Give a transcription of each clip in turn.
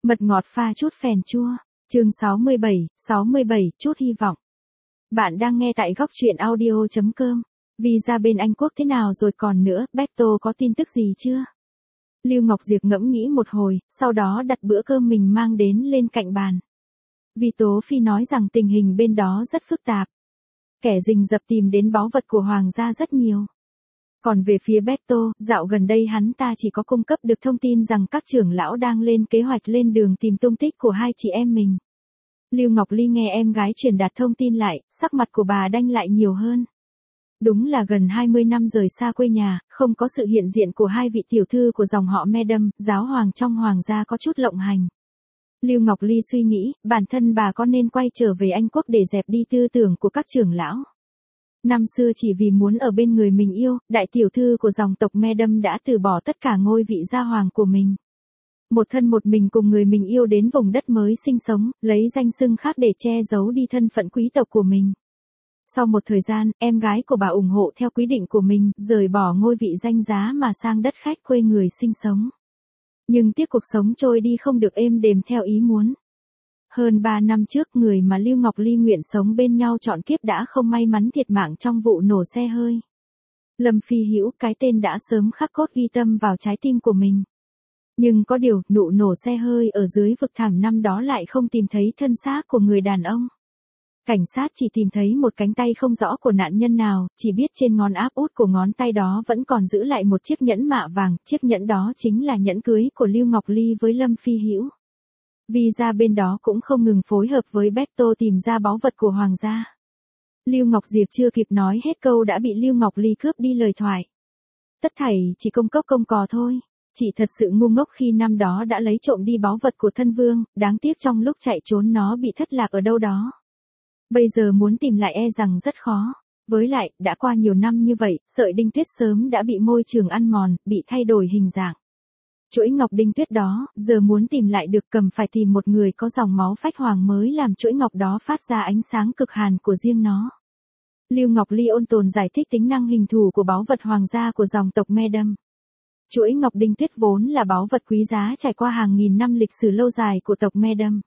Mật ngọt pha chút phèn chua. Chương 67, chút hy vọng. Bạn đang nghe tại góc truyện audio.com. Visa bên Anh Quốc thế nào rồi còn nữa, Beto có tin tức gì chưa? Lưu Ngọc Diệp ngẫm nghĩ một hồi, sau đó đặt bữa cơm mình mang đến lên cạnh bàn. Vì Tố Phi nói rằng tình hình bên đó rất phức tạp. Kẻ rình rập tìm đến báu vật của hoàng gia rất nhiều. Còn về phía Beto, dạo gần đây hắn ta chỉ có cung cấp được thông tin rằng các trưởng lão đang lên kế hoạch lên đường tìm tung tích của hai chị em mình. Lưu Ngọc Ly nghe em gái truyền đạt thông tin lại, sắc mặt của bà đanh lại nhiều hơn. Đúng là gần 20 năm rời xa quê nhà, không có sự hiện diện của hai vị tiểu thư của dòng họ Madam, giáo hoàng trong hoàng gia có chút lộng hành. Lưu Ngọc Ly suy nghĩ, bản thân bà có nên quay trở về Anh Quốc để dẹp đi tư tưởng của các trưởng lão. Năm xưa chỉ vì muốn ở bên người mình yêu, đại tiểu thư của dòng tộc Madam đã từ bỏ tất cả ngôi vị gia hoàng của mình. Một thân một mình cùng người mình yêu đến vùng đất mới sinh sống, lấy danh xưng khác để che giấu đi thân phận quý tộc của mình. Sau một thời gian, em gái của bà ủng hộ theo quyết định của mình, rời bỏ ngôi vị danh giá mà sang đất khách quê người sinh sống. Nhưng tiếc cuộc sống trôi đi không được êm đềm theo ý muốn. Hơn 3 năm trước, người mà Lưu Ngọc Ly nguyện sống bên nhau trọn kiếp đã không may mắn thiệt mạng trong vụ nổ xe hơi. Lâm Phi Hữu, cái tên đã sớm khắc cốt ghi tâm vào trái tim của mình. Nhưng có điều, nụ nổ xe hơi ở dưới vực thẳm năm đó lại không tìm thấy thân xác của người đàn ông. Cảnh sát chỉ tìm thấy một cánh tay không rõ của nạn nhân nào, chỉ biết trên ngón áp út của ngón tay đó vẫn còn giữ lại một chiếc nhẫn mạ vàng, chiếc nhẫn đó chính là nhẫn cưới của Lưu Ngọc Ly với Lâm Phi Hữu. Visa bên đó cũng không ngừng phối hợp với Beto tìm ra báu vật của hoàng gia. Lưu Ngọc Diệp chưa kịp nói hết câu đã bị Lưu Ngọc Ly cướp đi lời thoại. Tất thảy chỉ công cốc công cò thôi. Chị thật sự ngu ngốc khi năm đó đã lấy trộm đi báu vật của thân vương, đáng tiếc trong lúc chạy trốn nó bị thất lạc ở đâu đó. Bây giờ muốn tìm lại e rằng rất khó. Với lại, đã qua nhiều năm như vậy, sợi đinh tuyết sớm đã bị môi trường ăn mòn, bị thay đổi hình dạng. Chuỗi ngọc đinh tuyết đó, giờ muốn tìm lại được cầm phải tìm một người có dòng máu phách hoàng mới làm chuỗi ngọc đó phát ra ánh sáng cực hàn của riêng nó. Lưu Ngọc Ly ôn tồn giải thích tính năng hình thù của báu vật hoàng gia của dòng tộc Madam. Chuỗi ngọc đinh tuyết vốn là báu vật quý giá trải qua hàng nghìn năm lịch sử lâu dài của tộc Madam.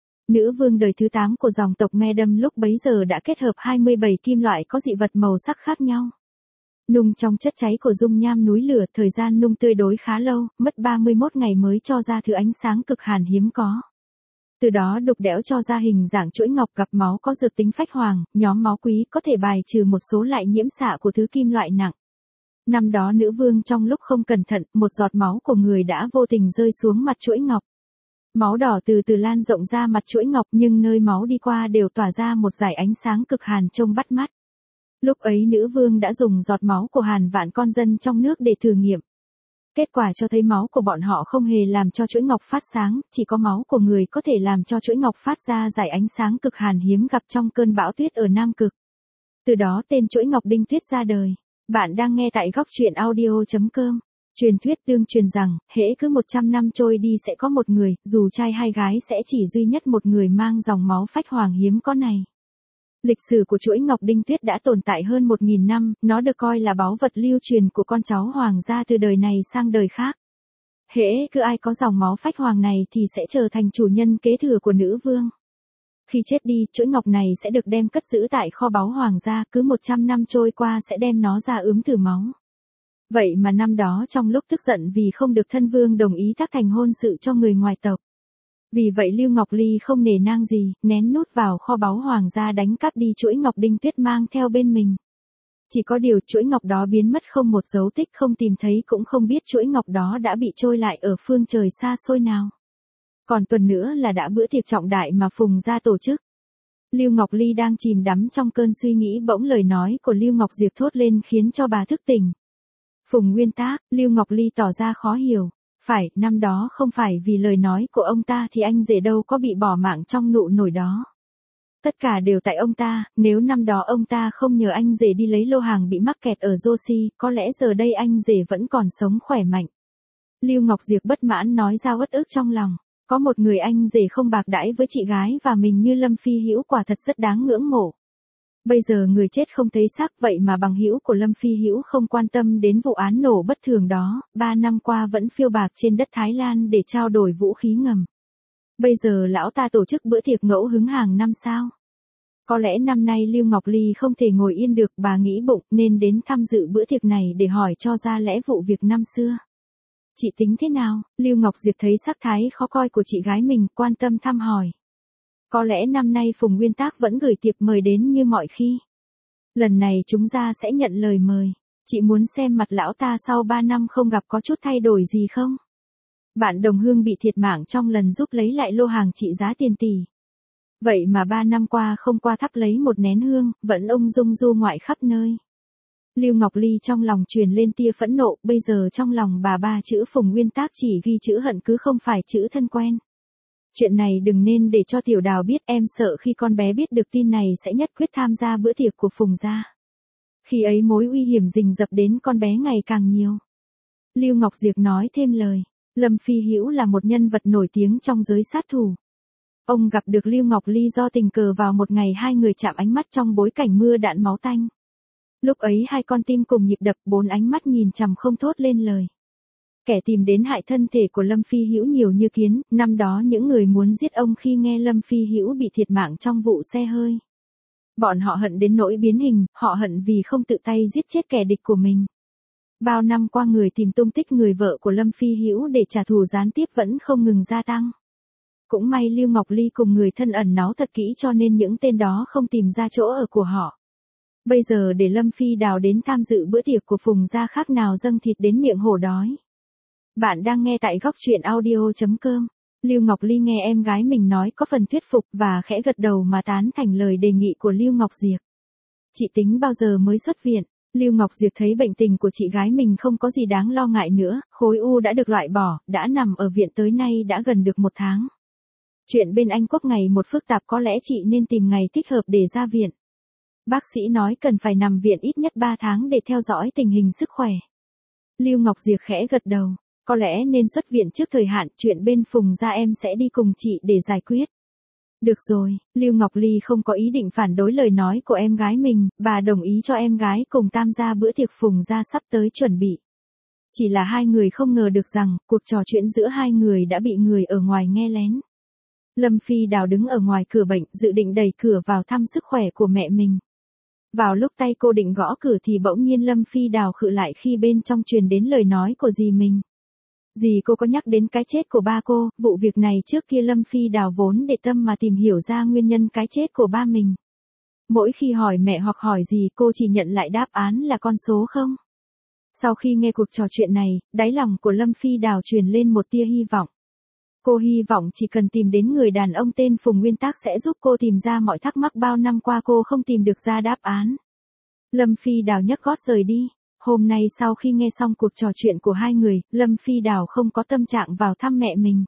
Nữ vương đời thứ 8 của dòng tộc Madam lúc bấy giờ đã kết hợp 27 kim loại có dị vật màu sắc khác nhau. Nung trong chất cháy của dung nham núi lửa, thời gian nung tươi đối khá lâu, mất 31 ngày mới cho ra thứ ánh sáng cực hàn hiếm có. Từ đó đục đẽo cho ra hình dạng chuỗi ngọc gặp máu có dược tính phách hoàng, nhóm máu quý có thể bài trừ một số lại nhiễm xạ của thứ kim loại nặng. Năm đó nữ vương trong lúc không cẩn thận, một giọt máu của người đã vô tình rơi xuống mặt chuỗi ngọc. Máu đỏ từ từ lan rộng ra mặt chuỗi ngọc nhưng nơi máu đi qua đều tỏa ra một dải ánh sáng cực hàn trông bắt mắt. Lúc ấy nữ vương đã dùng giọt máu của hàng vạn con dân trong nước để thử nghiệm. Kết quả cho thấy máu của bọn họ không hề làm cho chuỗi ngọc phát sáng, chỉ có máu của người có thể làm cho chuỗi ngọc phát ra dải ánh sáng cực hàn hiếm gặp trong cơn bão tuyết ở Nam Cực. Từ đó tên chuỗi ngọc đinh tuyết ra đời. Bạn đang nghe tại góc truyện audio.com. Truyền thuyết tương truyền rằng, hễ cứ 100 năm trôi đi sẽ có một người, dù trai hay gái sẽ chỉ duy nhất một người mang dòng máu phách hoàng hiếm có này. Lịch sử của chuỗi ngọc đinh tuyết đã tồn tại hơn 1000 năm, nó được coi là báu vật lưu truyền của con cháu hoàng gia từ đời này sang đời khác. Hễ cứ ai có dòng máu phách hoàng này thì sẽ trở thành chủ nhân kế thừa của nữ vương. Khi chết đi, chuỗi ngọc này sẽ được đem cất giữ tại kho báu hoàng gia, cứ 100 năm trôi qua sẽ đem nó ra ướm thử máu. Vậy mà năm đó trong lúc tức giận vì không được thân vương đồng ý tác thành hôn sự cho người ngoài tộc. Vì vậy Lưu Ngọc Ly không nể nang gì, nén nút vào kho báu hoàng gia đánh cắp đi chuỗi ngọc đinh tuyết mang theo bên mình. Chỉ có điều chuỗi ngọc đó biến mất không một dấu tích, không tìm thấy cũng không biết chuỗi ngọc đó đã bị trôi lại ở phương trời xa xôi nào. Còn tuần nữa là đã bữa tiệc trọng đại mà Phùng gia tổ chức. Lưu Ngọc Ly đang chìm đắm trong cơn suy nghĩ bỗng lời nói của Lưu Ngọc Diệp thốt lên khiến cho bà thức tỉnh. Phùng Nguyên Tác, Lưu Ngọc Ly tỏ ra khó hiểu. Phải, năm đó không phải vì lời nói của ông ta thì anh rể đâu có bị bỏ mạng trong nụ nổi đó. Tất cả đều tại ông ta, nếu năm đó ông ta không nhờ anh rể đi lấy lô hàng bị mắc kẹt ở Joshi, có lẽ giờ đây anh rể vẫn còn sống khỏe mạnh. Lưu Ngọc Diệp bất mãn nói ra uất ức trong lòng. Có một người anh rể không bạc đãi với chị gái và mình như Lâm Phi Hữu quả thật rất đáng ngưỡng mộ. Bây giờ người chết không thấy xác vậy mà bằng hữu của Lâm Phi Hữu không quan tâm đến vụ án nổ bất thường đó, 3 năm qua vẫn phiêu bạc trên đất Thái Lan để trao đổi vũ khí ngầm. Bây giờ lão ta tổ chức bữa tiệc ngẫu hứng hàng năm sao? Có lẽ năm nay Lưu Ngọc Ly không thể ngồi yên được, bà nghĩ bụng nên đến tham dự bữa tiệc này để hỏi cho ra lẽ vụ việc năm xưa. Chị tính thế nào? Lưu Ngọc Diệp thấy sắc thái khó coi của chị gái mình, quan tâm thăm hỏi. Có lẽ năm nay Phùng Nguyên Tác vẫn gửi thiệp mời đến như mọi khi. Lần này chúng ta sẽ nhận lời mời. Chị muốn xem mặt lão ta sau 3 năm không gặp có chút thay đổi gì không? Bạn đồng hương bị thiệt mạng trong lần giúp lấy lại lô hàng trị giá tiền tỷ. Vậy mà 3 năm qua không qua thắp lấy một nén hương, vẫn ung dung du ngoại khắp nơi. Lưu Ngọc Ly trong lòng truyền lên tia phẫn nộ, bây giờ trong lòng bà ba chữ Phùng Nguyên Tác chỉ ghi chữ hận cứ không phải chữ thân quen. Chuyện này đừng nên để cho Tiểu Đào biết, em sợ khi con bé biết được tin này sẽ nhất quyết tham gia bữa tiệc của Phùng gia. Khi ấy mối uy hiểm rình rập đến con bé ngày càng nhiều. Lưu Ngọc Diệp nói thêm lời, Lâm Phi Hữu là một nhân vật nổi tiếng trong giới sát thủ. Ông gặp được Lưu Ngọc Ly do tình cờ vào một ngày hai người chạm ánh mắt trong bối cảnh mưa đạn máu tanh. Lúc ấy hai con tim cùng nhịp đập, bốn ánh mắt nhìn chằm không thốt lên lời. Kẻ tìm đến hại thân thể của Lâm Phi Hữu nhiều như kiến, năm đó những người muốn giết ông khi nghe Lâm Phi Hữu bị thiệt mạng trong vụ xe hơi. Bọn họ hận đến nỗi biến hình, họ hận vì không tự tay giết chết kẻ địch của mình. Bao năm qua người tìm tung tích người vợ của Lâm Phi Hữu để trả thù gián tiếp vẫn không ngừng gia tăng. Cũng may Lưu Ngọc Ly cùng người thân ẩn náu thật kỹ cho nên những tên đó không tìm ra chỗ ở của họ. Bây giờ để Lâm Phi Đào đến tham dự bữa tiệc của Phùng gia khác nào dâng thịt đến miệng hổ đói. Bạn đang nghe tại góc truyện audio.com. Lưu Ngọc Ly nghe em gái mình nói có phần thuyết phục và khẽ gật đầu mà tán thành lời đề nghị của Lưu Ngọc Diệp. Chị tính bao giờ mới xuất viện? Lưu Ngọc Diệp thấy bệnh tình của chị gái mình không có gì đáng lo ngại nữa, khối u đã được loại bỏ, đã nằm ở viện tới nay đã gần được 1 tháng. Chuyện bên Anh Quốc ngày một phức tạp, có lẽ chị nên tìm ngày thích hợp để ra viện. Bác sĩ nói cần phải nằm viện ít nhất 3 tháng để theo dõi tình hình sức khỏe. Lưu Ngọc Diệp khẽ gật đầu, có lẽ nên xuất viện trước thời hạn, chuyện bên Phùng gia em sẽ đi cùng chị để giải quyết. Được rồi, Lưu Ngọc Ly không có ý định phản đối lời nói của em gái mình, bà đồng ý cho em gái cùng tham gia bữa tiệc Phùng gia sắp tới chuẩn bị. Chỉ là hai người không ngờ được rằng, cuộc trò chuyện giữa hai người đã bị người ở ngoài nghe lén. Lâm Phi Đào đứng ở ngoài cửa bệnh, dự định đẩy cửa vào thăm sức khỏe của mẹ mình. Vào lúc tay cô định gõ cửa thì bỗng nhiên Lâm Phi Đào khựng lại khi bên trong truyền đến lời nói của dì mình. Dì cô có nhắc đến cái chết của ba cô, vụ việc này trước kia Lâm Phi Đào vốn để tâm mà tìm hiểu ra nguyên nhân cái chết của ba mình. Mỗi khi hỏi mẹ hoặc hỏi gì cô chỉ nhận lại đáp án là con số không. Sau khi nghe cuộc trò chuyện này, đáy lòng của Lâm Phi Đào truyền lên một tia hy vọng. Cô hy vọng chỉ cần tìm đến người đàn ông tên Phùng Nguyên Tác sẽ giúp cô tìm ra mọi thắc mắc bao năm qua cô không tìm được ra đáp án. Lâm Phi Đào nhấc gót rời đi. Hôm nay sau khi nghe xong cuộc trò chuyện của hai người, Lâm Phi Đào không có tâm trạng vào thăm mẹ mình.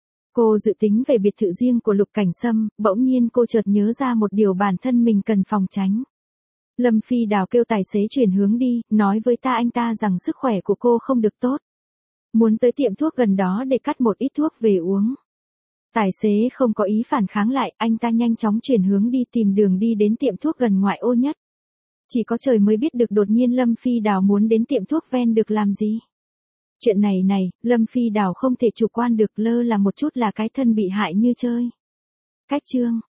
Cô dự tính về biệt thự riêng của Lục Cảnh Sâm, bỗng nhiên cô chợt nhớ ra một điều bản thân mình cần phòng tránh. Lâm Phi Đào kêu tài xế chuyển hướng đi, nói với anh ta rằng sức khỏe của cô không được tốt. Muốn tới tiệm thuốc gần đó để cắt một ít thuốc về uống. Tài xế không có ý phản kháng lại, anh ta nhanh chóng chuyển hướng đi tìm đường đi đến tiệm thuốc gần ngoại ô nhất. Chỉ có trời mới biết được đột nhiên Lâm Phi Đào muốn đến tiệm thuốc ven được làm gì. Chuyện này Lâm Phi Đào không thể chủ quan được, lơ là một chút là cái thân bị hại như chơi. Cách chương